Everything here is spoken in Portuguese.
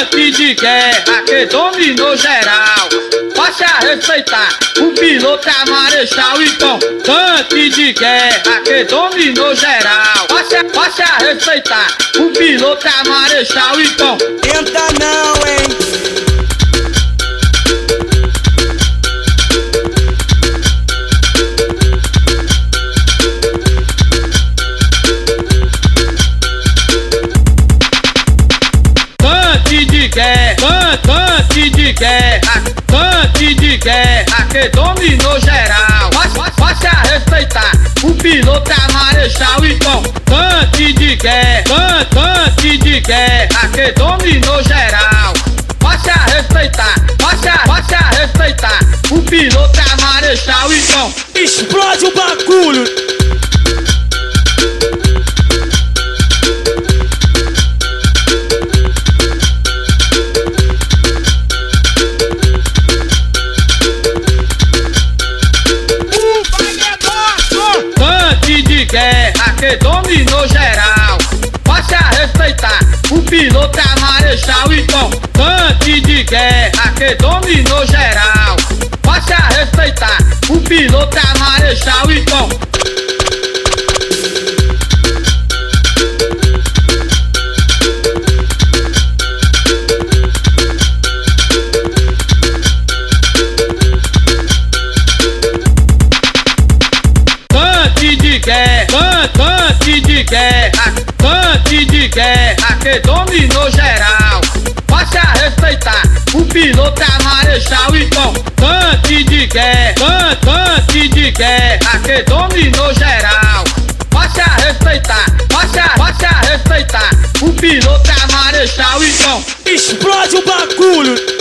tanque de guerra que dominou geral. Passe a respeitar o piloto é marechal. Então, tanque de guerra que dominou geral. Passe a respeitar o piloto é marechal. Então, tenta não, hein? Tanque de guerra que dominou geral. Passe a respeitar o piloto é marechal. Então, tanque de guerra que dominou geral. Passe a respeitar o piloto é marechal. Então, explode o bagulho. Guerra que dominou geral. Passe a respeitar o piloto é marechal. Então, tanque de guerra que dominou geral. Passe a respeitar o piloto é marechal. Então, tanque de guerra que dominou geral. Passe a respeitar o piloto é marechal. Então, tanque de guerra que dominou geral. Passe a respeitar o piloto é marechal. Então, explode o bagulho.